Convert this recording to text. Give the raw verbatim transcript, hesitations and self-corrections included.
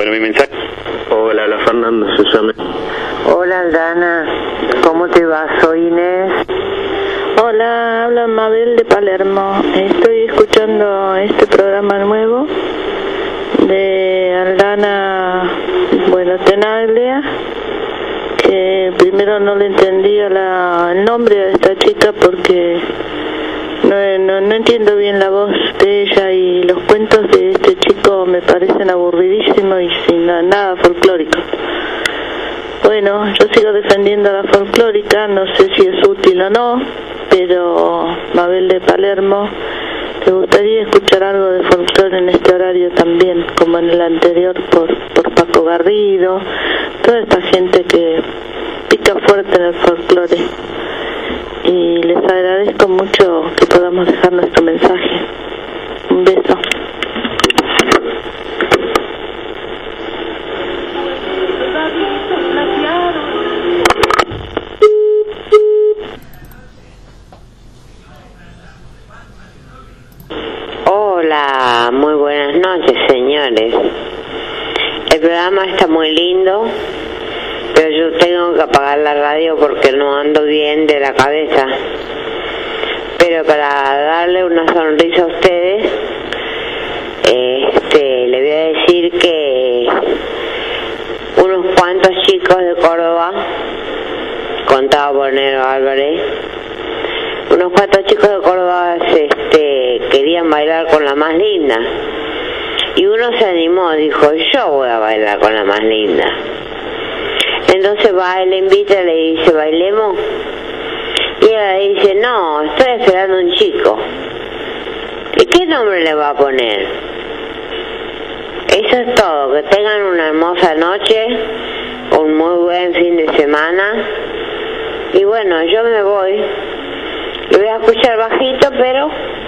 Bueno, mi mensaje... Hola, hola Fernando, se llama. Hola Aldana, ¿cómo te va? Soy Inés. Hola, habla Mabel de Palermo. Estoy escuchando este programa nuevo de Aldana, bueno, Tenaglia, que primero no le entendía la, el nombre de esta chica porque no, no, no entiendo bien la voz de ella, y los cuentos de este chico me parecen aburridísimos y sin nada, nada folclórico. Bueno, yo sigo defendiendo la folclórica, no sé si es útil o no, pero Mabel de Palermo, ¿te gustaría escuchar algo de folclore en este horario también, como en el anterior por, por Paco Garrido, toda esta gente que pica fuerte en el folclore? Y les agradezco mucho que podamos dejar nuestro mensaje. Un beso. Hola, muy buenas noches, señores. El programa está muy lindo, pero yo tengo que apagar la radio porque no ando bien de la cabeza. Pero para darle una sonrisa a ustedes, este, le voy a decir que unos cuantos chicos de Córdoba, contado por Nero Álvarez, unos cuantos chicos de Córdoba este, querían bailar con la más linda. Y uno se animó, dijo, yo voy a bailar con la más linda. Entonces va, él le invita y le dice, ¿bailemos? Y ella le dice, no, estoy esperando un chico. ¿Y qué nombre le va a poner? Eso es todo, que tengan una hermosa noche, un muy buen fin de semana. Y bueno, yo me voy. Lo voy a escuchar bajito, pero